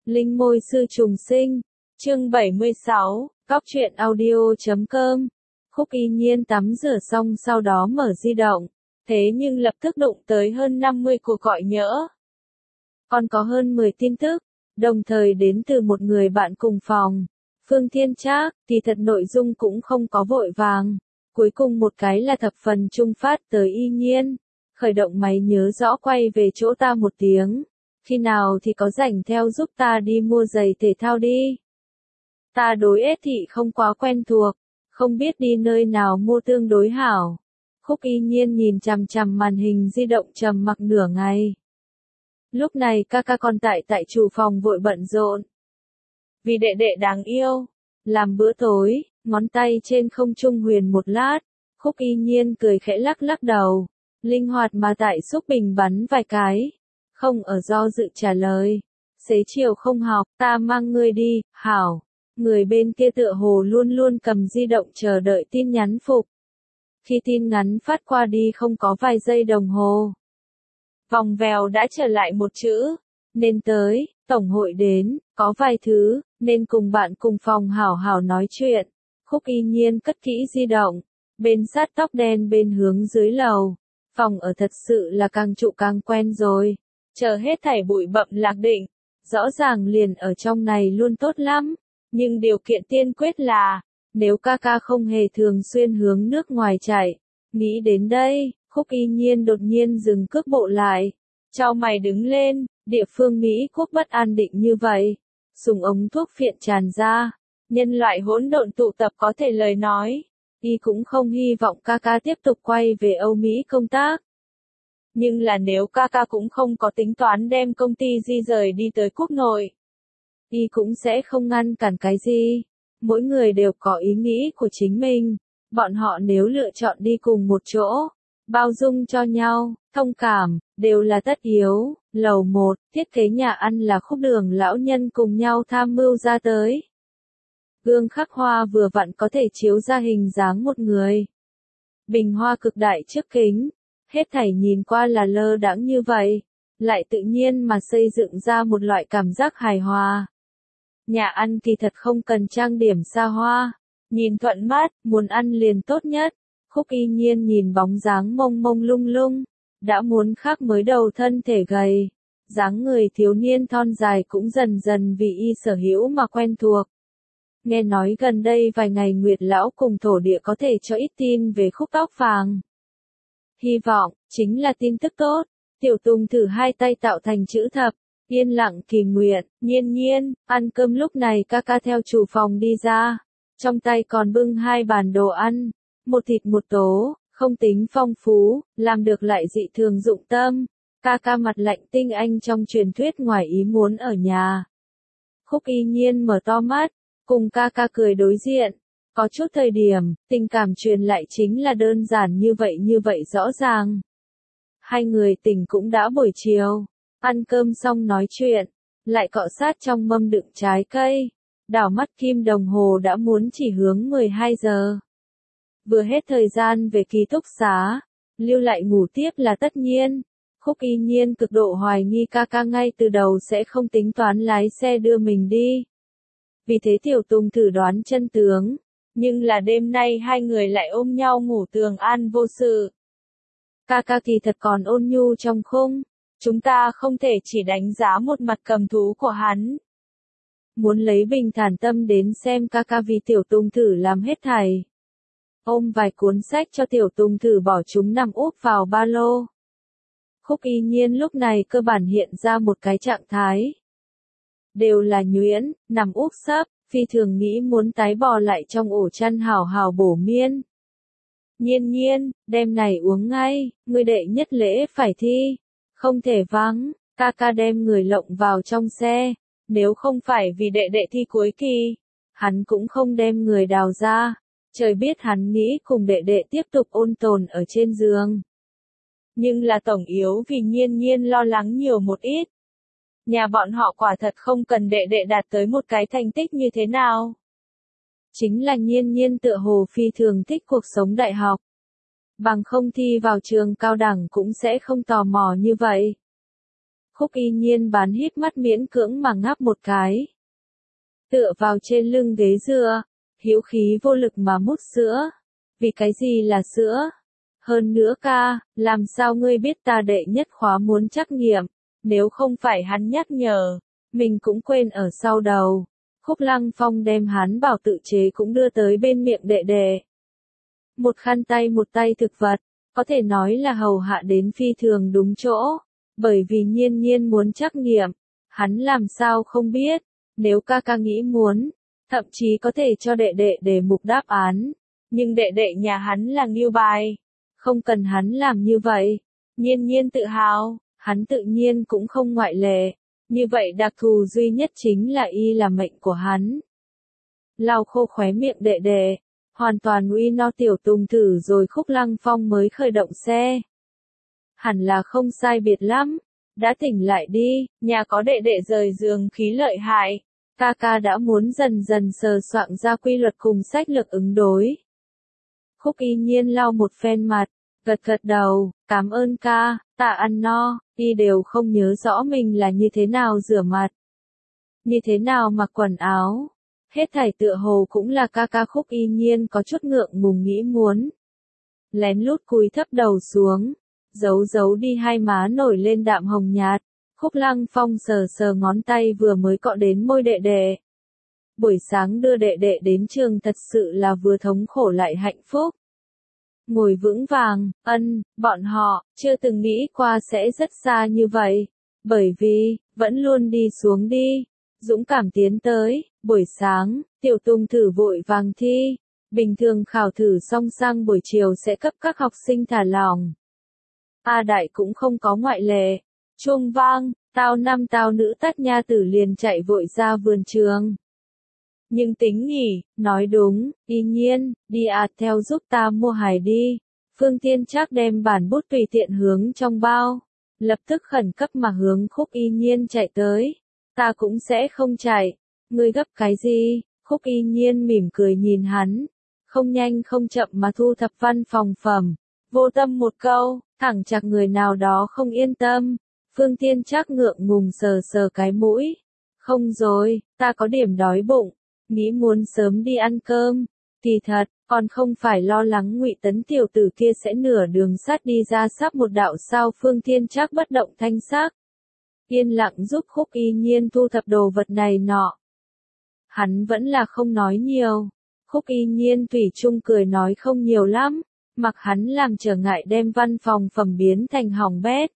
Linh môi sư trùng sinh. Chương 76, Cóc truyện audio.com. Khúc Y Nhiên tắm rửa xong sau đó mở di động, thế nhưng lập tức đụng tới hơn 50 cuộc gọi nhỡ. Còn có hơn 10 tin tức, đồng thời đến từ một người bạn cùng phòng. Phương Thiên Trác, thì thật nội dung cũng không có vội vàng. Cuối cùng một cái là thập phần trung phát tới Y Nhiên. Khởi động máy nhớ rõ quay về chỗ ta một tiếng. Khi nào thì có rảnh theo giúp ta đi mua giày thể thao đi. Ta đối ết thị không quá quen thuộc, không biết đi nơi nào mua tương đối hảo. Khúc Y Nhiên nhìn chằm chằm màn hình di động trầm mặc nửa ngày. Lúc này ca còn tại chủ phòng vội bận rộn. Vì đệ đệ đáng yêu, làm bữa tối, ngón tay trên không trung huyền một lát, Khúc Y Nhiên cười khẽ lắc lắc đầu, linh hoạt mà tại xúc bình bắn vài cái, không ở do dự trả lời. Xế chiều không học, ta mang ngươi đi, hảo. Người bên kia tựa hồ luôn luôn cầm di động chờ đợi tin nhắn phục. Khi tin ngắn phát qua đi không có vài giây đồng hồ, vòng vèo đã trở lại một chữ, nên tới, tổng hội đến, có vài thứ, nên cùng bạn cùng phòng hảo hảo nói chuyện. Khúc Y Nhiên cất kỹ di động, bên sát tóc đen bên hướng dưới lầu. Phòng ở thật sự là càng trụ càng quen rồi, chờ hết thảy bụi bặm lạc định, rõ ràng liền ở trong này luôn tốt lắm. Nhưng điều kiện tiên quyết là, nếu ca không hề thường xuyên hướng nước ngoài chạy. Nghĩ đến đây, Khúc Y Nhiên đột nhiên dừng cước bộ lại. Chau mày đứng lên, địa phương Mỹ quốc bất an định như vậy. Súng ống thuốc phiện tràn ra. Nhân loại hỗn độn tụ tập có thể lời nói. Y cũng không hy vọng ca tiếp tục quay về Âu Mỹ công tác. Nhưng là nếu ca cũng không có tính toán đem công ty di rời đi tới quốc nội, Y cũng sẽ không ngăn cản cái gì. Mỗi người đều có ý nghĩ của chính mình. Bọn họ nếu lựa chọn đi cùng một chỗ, bao dung cho nhau, thông cảm, đều là tất yếu. Lầu 1, thiết kế nhà ăn là Khúc Đường lão nhân cùng nhau tham mưu ra tới. Gương khắc hoa vừa vặn có thể chiếu ra hình dáng một người. Bình hoa cực đại trước kính, hết thảy nhìn qua là lơ đãng như vậy, lại tự nhiên mà xây dựng ra một loại cảm giác hài hòa. Nhà ăn kỳ thật không cần trang điểm xa hoa, nhìn thuận mắt, muốn ăn liền tốt nhất. Khúc Y Nhiên nhìn bóng dáng mông mông lung lung, đã muốn khác mới đầu thân thể gầy, dáng người thiếu niên thon dài cũng dần dần vì Y sở hữu mà quen thuộc. Nghe nói gần đây vài ngày Nguyệt lão cùng thổ địa có thể cho ít tin về Khúc tóc vàng. Hy vọng, chính là tin tức tốt. Tiểu Tùng thử hai tay tạo thành chữ thập. Yên lặng kỳ nguyện, Nhiên, ăn cơm. Lúc này ca theo chủ phòng đi ra. Trong tay còn bưng hai bàn đồ ăn. Một thịt một tố, không tính phong phú, làm được lại dị thường dụng tâm. Ca mặt lạnh tinh anh trong truyền thuyết ngoài ý muốn ở nhà. Khúc Y Nhiên mở to mắt, cùng ca cười đối diện. Có chút thời điểm, tình cảm truyền lại chính là đơn giản như vậy rõ ràng. Hai người tỉnh cũng đã buổi chiều. Ăn cơm xong nói chuyện, lại cọ sát trong mâm đựng trái cây. Đảo mắt kim đồng hồ đã muốn chỉ hướng 12 giờ. Vừa hết thời gian về ký túc xá, lưu lại ngủ tiếp là tất nhiên. Khúc Y Nhiên cực độ hoài nghi ca ngay từ đầu sẽ không tính toán lái xe đưa mình đi. Vì thế Tiểu Tùng thử đoán chân tướng, nhưng là đêm nay hai người lại ôm nhau ngủ tường an vô sự. Ca kỳ thật còn ôn nhu trong khung. Chúng ta không thể chỉ đánh giá một mặt cầm thú của hắn. Muốn lấy bình thản tâm đến xem ca vì Tiểu Tùng thử làm hết thảy. Ôm vài cuốn sách cho Tiểu Tùng thử bỏ chúng nằm úp vào ba lô. Khúc Y Nhiên lúc này cơ bản hiện ra một cái trạng thái. Đều là nhuyễn, nằm úp sấp, phi thường nghĩ muốn tái bò lại trong ổ chăn hào hào bổ miên. Nhiên, đêm này uống ngay, ngươi đệ nhất lễ phải thi. Không thể vắng, ca đem người lộng vào trong xe. Nếu không phải vì đệ thi cuối kỳ, hắn cũng không đem người đào ra. Trời biết hắn nghĩ cùng đệ tiếp tục ôn tồn ở trên giường. Nhưng là tổng yếu vì Nhiên lo lắng nhiều một ít. Nhà bọn họ quả thật không cần đệ đạt tới một cái thành tích như thế nào. Chính là Nhiên tựa hồ phi thường thích cuộc sống đại học. Bằng không thi vào trường cao đẳng cũng sẽ không tò mò như vậy. Khúc Y Nhiên bán híp mắt miễn cưỡng mà ngáp một cái. Tựa vào trên lưng ghế dựa, hữu khí vô lực mà mút sữa. Vì cái gì là sữa? Hơn nữa ca, làm sao ngươi biết ta đệ nhất khóa muốn trắc nghiệm, nếu không phải hắn nhắc nhở, mình cũng quên ở sau đầu. Khúc Lăng Phong đem hắn bảo tự chế cũng đưa tới bên miệng đệ đệ. Một khăn tay một tay thực vật, có thể nói là hầu hạ đến phi thường đúng chỗ, bởi vì Nhiên Nhiên muốn trắc nghiệm, hắn làm sao không biết, nếu ca ca nghĩ muốn, thậm chí có thể cho đệ đệ đề mục đáp án, nhưng đệ đệ nhà hắn là nghiêu bài, không cần hắn làm như vậy. Nhiên Nhiên tự hào, hắn tự nhiên cũng không ngoại lệ, như vậy đặc thù duy nhất chính là y là mệnh của hắn. Lau khô khóe miệng đệ đệ, hoàn toàn uy no tiểu Tùng thử rồi Khúc Lăng Phong mới khởi động xe. Hẳn là không sai biệt lắm, đã tỉnh lại đi, nhà có đệ đệ rời giường khí lợi hại, ca ca đã muốn dần dần sờ soạn ra quy luật cùng sách lược ứng đối. Khúc Y Nhiên lau một phen mặt, gật gật đầu, cảm ơn ca, ta ăn no, y đều không nhớ rõ mình là như thế nào rửa mặt, như thế nào mặc quần áo. Hết thảy tựa hồ cũng là ca ca. Khúc Y Nhiên có chút ngượng ngùng nghĩ muốn. Lén lút cúi thấp đầu xuống, giấu đi hai má nổi lên đạm hồng nhạt. Khúc Lăng Phong sờ sờ ngón tay vừa mới cọ đến môi đệ đệ. Buổi sáng đưa đệ đệ đến trường thật sự là vừa thống khổ lại hạnh phúc. Ngồi vững vàng, bọn họ, chưa từng nghĩ qua sẽ rất xa như vậy. Bởi vì, vẫn luôn đi xuống đi. Dũng cảm tiến tới, buổi sáng, tiểu Tùng thử vội vàng thi. Bình thường khảo thử xong sang buổi chiều sẽ cấp các học sinh thả lỏng. A Đại cũng không có ngoại lệ. Chuông vang, tao nam tao nữ tát nha tử liền chạy vội ra vườn trường. Nhưng tính nghỉ, nói đúng, Y Nhiên, đi theo giúp ta mua hài đi. Phương Tiên Trác đem bản bút tùy tiện hướng trong bao. Lập tức khẩn cấp mà hướng Khúc Y Nhiên chạy tới. Ta cũng sẽ không chạy. Ngươi gấp cái gì? Khúc Y Nhiên mỉm cười nhìn hắn. Không nhanh không chậm mà thu thập văn phòng phẩm. Vô tâm một câu, thẳng chặt người nào đó không yên tâm. Phương Tiên Trác ngượng ngùng sờ sờ cái mũi. Không rồi, ta có điểm đói bụng. Nghĩ muốn sớm đi ăn cơm. Kỳ thật, còn không phải lo lắng Ngụy Tấn tiểu tử kia sẽ nửa đường sát đi ra sắp một đạo sao. Phương Tiên Trác bất động thanh sắc. Yên lặng giúp Khúc Y Nhiên thu thập đồ vật này nọ. Hắn vẫn là không nói nhiều. Khúc Y Nhiên thủy chung cười nói không nhiều lắm, mặc hắn làm trở ngại đem văn phòng phẩm biến thành hỏng bét.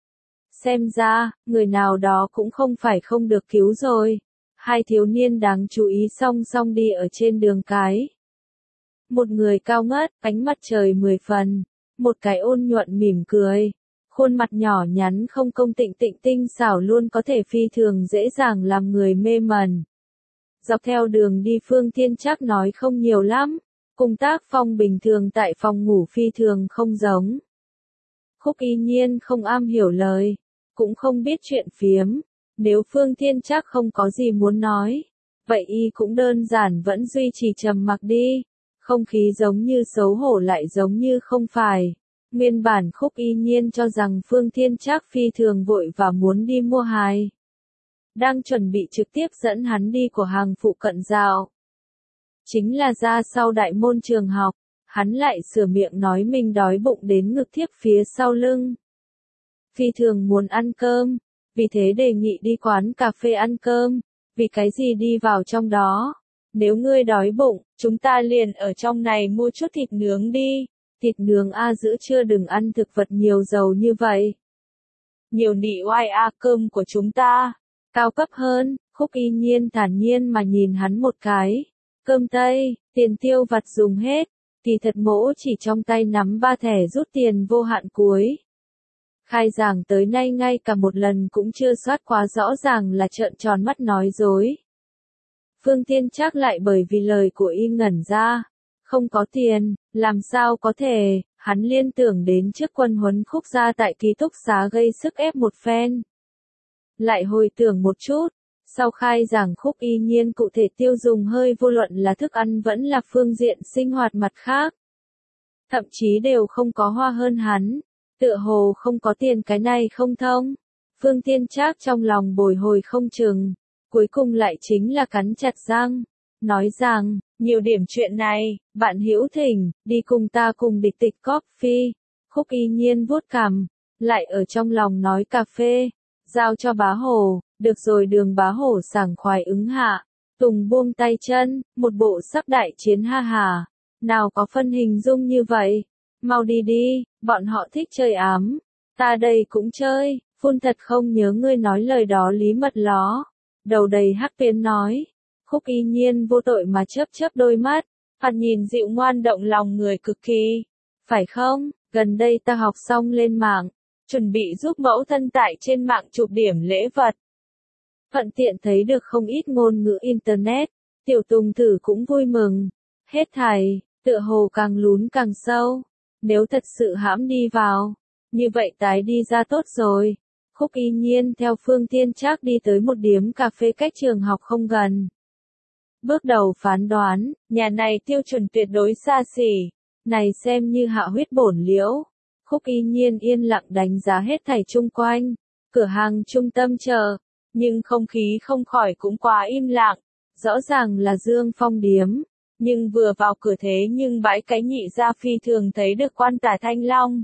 Xem ra, người nào đó cũng không phải không được cứu rồi. Hai thiếu niên đáng chú ý song song đi ở trên đường cái. Một người cao ngất, ánh mặt trời 10 phần, một cái ôn nhuận mỉm cười. Khuôn mặt nhỏ nhắn không công tịnh tinh xảo luôn có thể phi thường dễ dàng làm người mê mẩn. Dọc theo đường đi Phương Tiên Trác nói không nhiều lắm, cùng tác phong bình thường tại phòng ngủ phi thường không giống. Khúc Y Nhiên không am hiểu lời, cũng không biết chuyện phiếm, nếu Phương Tiên Trác không có gì muốn nói, vậy y cũng đơn giản vẫn duy trì trầm mặc đi, không khí giống như xấu hổ lại giống như không phải. Nguyên bản Khúc Y Nhiên cho rằng Phương Tiên Trác phi thường vội và muốn đi mua hài. Đang chuẩn bị trực tiếp dẫn hắn đi của hàng phụ cận dạo. Chính là ra sau đại môn trường học, hắn lại sửa miệng nói mình đói bụng đến ngực thiếp phía sau lưng. Phi thường muốn ăn cơm, vì thế đề nghị đi quán cà phê ăn cơm, vì cái gì đi vào trong đó. Nếu ngươi đói bụng, chúng ta liền ở trong này mua chút thịt nướng đi. Thịt nướng giữa trưa đừng ăn thực vật nhiều dầu như vậy. Nhiều nị oai cơm của chúng ta. Cao cấp hơn, Khúc Y Nhiên thản nhiên mà nhìn hắn một cái. Cơm Tây, tiền tiêu vặt dùng hết. Kỳ thật mỗ chỉ trong tay nắm 3 thẻ rút tiền vô hạn cuối. Khai giảng tới nay ngay cả một lần cũng chưa soát quá rõ ràng là trợn tròn mắt nói dối. Phương Tiên Trác lại bởi vì lời của y ngẩn ra. Không có tiền, làm sao có thể, hắn liên tưởng đến trước quân huấn Khúc gia tại ký túc xá gây sức ép một phen. Lại hồi tưởng một chút, sau khai giảng Khúc Y Nhiên cụ thể tiêu dùng hơi vô luận là thức ăn vẫn là phương diện sinh hoạt mặt khác. Thậm chí đều không có hoa hơn hắn, tựa hồ không có tiền cái này không thông. Phương Thiên Trác trong lòng bồi hồi không chừng, cuối cùng lại chính là cắn chặt răng, nói rằng, nhiều điểm chuyện này, bạn hữu thỉnh, đi cùng ta cùng địch tịch coffee. Khúc Y Nhiên vuốt cằm, lại ở trong lòng nói cà phê, giao cho Bá Hồ, được rồi. Đường Bá Hồ sảng khoái ứng hạ, Tùng buông tay chân, một bộ sắp đại chiến ha hà, nào có phân hình dung như vậy, mau đi đi, bọn họ thích chơi ám, ta đây cũng chơi, phun thật không nhớ ngươi nói lời đó Lý Mật Ló, đầu đầy hắc tuyến nói. Khúc Y Nhiên vô tội mà chớp chớp đôi mắt, thoạt nhìn dịu ngoan động lòng người cực kỳ, phải không? Gần đây ta học xong lên mạng, chuẩn bị giúp mẫu thân tại trên mạng chụp điểm lễ vật. Thuận tiện thấy được không ít ngôn ngữ Internet, Tiểu Tùng Thử cũng vui mừng. Hết thảy, tựa hồ càng lún càng sâu. Nếu thật sự hãm đi vào, như vậy tái đi ra tốt rồi. Khúc Y Nhiên theo Phương Thiên Trác đi tới một điếm cà phê cách trường học không gần. Bước đầu phán đoán, nhà này tiêu chuẩn tuyệt đối xa xỉ. Này xem như hạ huyết bổn liễu. Khúc Y Nhiên yên lặng đánh giá hết thảy chung quanh, cửa hàng trung tâm chờ, nhưng không khí không khỏi cũng quá im lặng, rõ ràng là Dương Phong điếm, nhưng vừa vào cửa thế nhưng bãi cái nhị ra phi thường thấy được quan tả Thanh Long.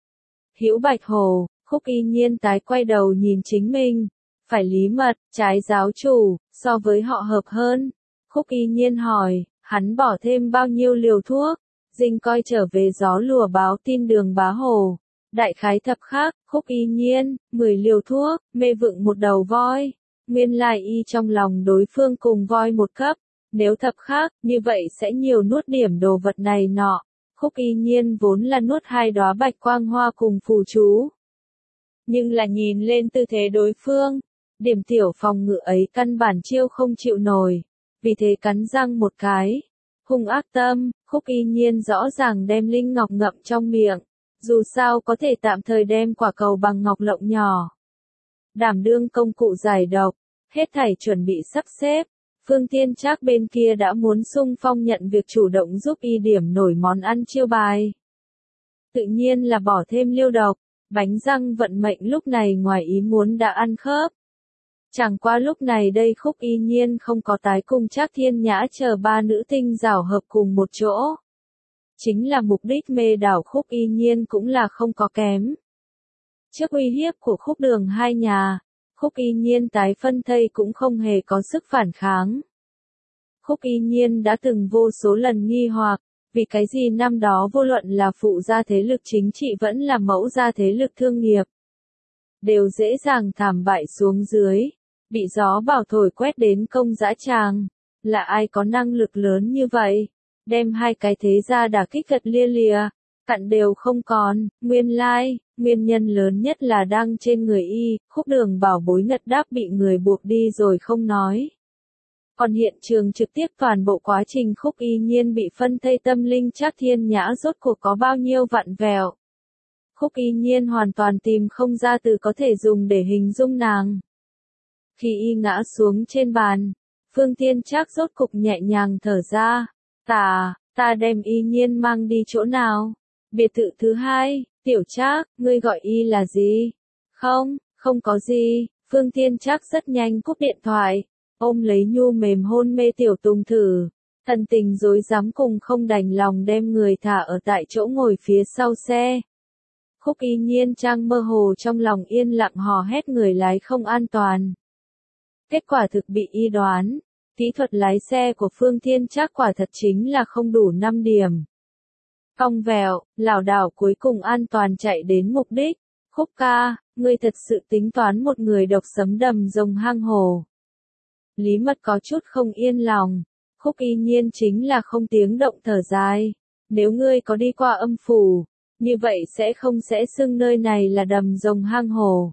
Hữu Bạch Hồ, Khúc Y Nhiên tái quay đầu nhìn chính mình, phải Lý Mật, trái giáo chủ, so với họ hợp hơn. Khúc Y Nhiên hỏi, hắn bỏ thêm bao nhiêu liều thuốc? Dinh coi trở về gió lùa báo tin Đường Bá Hồ. Đại khái thập khác, Khúc Y Nhiên, 10 liều thuốc, mê vựng một đầu voi. Nguyên lai y trong lòng đối phương cùng voi một cấp. Nếu thập khác, như vậy sẽ nhiều nuốt điểm đồ vật này nọ. Khúc Y Nhiên vốn là nuốt 2 đóa bạch quang hoa cùng phù chú. Nhưng là nhìn lên tư thế đối phương, điểm tiểu phòng ngự ấy căn bản chiêu không chịu nổi. Vì thế cắn răng một cái. Hung ác tâm, Khúc Y Nhiên rõ ràng đem linh ngọc ngậm trong miệng, dù sao có thể tạm thời đem quả cầu bằng ngọc lộng nhỏ. Đảm đương công cụ giải độc, hết thảy chuẩn bị sắp xếp, Phương Thiên Trác bên kia đã muốn xung phong nhận việc chủ động giúp y điểm nổi món ăn chiêu bài. Tự nhiên là bỏ thêm liêu độc, bánh răng vận mệnh lúc này ngoài ý muốn đã ăn khớp. Chẳng qua lúc này đây Khúc Y Nhiên không có tái cùng Trác Thiên Nhã chờ 3 nữ tinh rảo hợp cùng một chỗ. Chính là mục đích mê đảo Khúc Y Nhiên cũng là không có kém. Trước uy hiếp của Khúc Đường hai nhà, Khúc Y Nhiên tái phân thây cũng không hề có sức phản kháng. Khúc Y Nhiên đã từng vô số lần nghi hoặc, vì cái gì năm đó vô luận là phụ gia thế lực chính trị vẫn là mẫu gia thế lực thương nghiệp, đều dễ dàng thảm bại xuống dưới, bị gió bão thổi quét đến công dã tràng. Là ai có năng lực lớn như vậy, đem hai cái thế gia đả kích gật lia lìa, cặn đều không còn. Nguyên lai, nguyên nhân lớn nhất là đang trên người y. Khúc Đường bảo bối ngật đáp bị người buộc đi rồi không nói. Còn hiện trường trực tiếp toàn bộ quá trình Khúc Y Nhiên bị phân thây tâm linh Trác Thiên Nhã rốt cuộc có bao nhiêu vặn vẹo. Khúc Y Nhiên hoàn toàn tìm không ra từ có thể dùng để hình dung nàng. Khi y ngã xuống trên bàn, Phương Thiên Trác rốt cục nhẹ nhàng thở ra. Ta đem Y Nhiên mang đi chỗ nào? Biệt thự thứ 2, Tiểu Trác, ngươi gọi y là gì? Không có gì. Phương Thiên Trác rất nhanh cúp điện thoại, ôm lấy nhu mềm hôn mê Tiểu Tùng Thử. Thần tình rối rắm cùng không đành lòng đem người thả ở tại chỗ ngồi phía sau xe. Khúc Y Nhiên trang mơ hồ trong lòng yên lặng hò hét người lái không an toàn. Kết quả thực bị y đoán, kỹ thuật lái xe của Phương Thiên Trác quả thật chính là không đủ 5 điểm. Cong vẹo, lảo đảo cuối cùng an toàn chạy đến mục đích. Khúc ca, ngươi thật sự tính toán một người độc sấm đầm rồng hang hồ. Lý Mật có chút không yên lòng. Khúc Y Nhiên chính là không tiếng động thở dài. Nếu ngươi có đi qua âm phủ, như vậy sẽ xưng nơi này là đầm rồng hang hồ.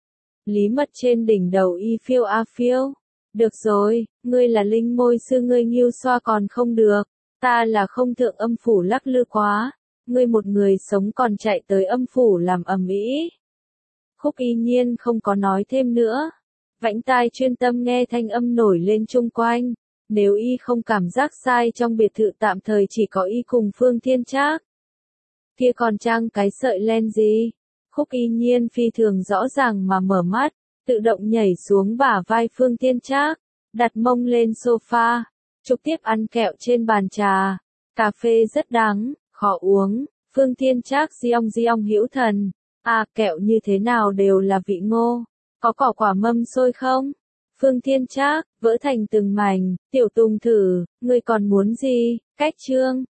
Lý Mật trên đỉnh đầu y phiêu a phiêu. Được rồi, ngươi là linh môi sư, ngươi nghiêu xoa còn không được. Ta là không thượng âm phủ lắc lư quá. Ngươi một người sống còn chạy tới âm phủ làm ầm ĩ. Khúc Y Nhiên không có nói thêm nữa. Vãnh tai chuyên tâm nghe thanh âm nổi lên chung quanh. Nếu y không cảm giác sai trong biệt thự tạm thời chỉ có y cùng Phương Thiên Trác, kia còn trang cái sợi len gì? Khúc Y Nhiên phi thường rõ ràng mà mở mắt, tự động nhảy xuống bả vai Phương Thiên Trác, đặt mông lên sofa, trực tiếp ăn kẹo trên bàn trà. Cà phê rất đắng, khó uống. Phương Thiên Trác diong hữu thần. À, kẹo như thế nào đều là vị ngô. Có cỏ quả mâm xôi không? Phương Thiên Trác vỡ thành từng mảnh. Tiểu Tùng thử, ngươi còn muốn gì? Cách chương.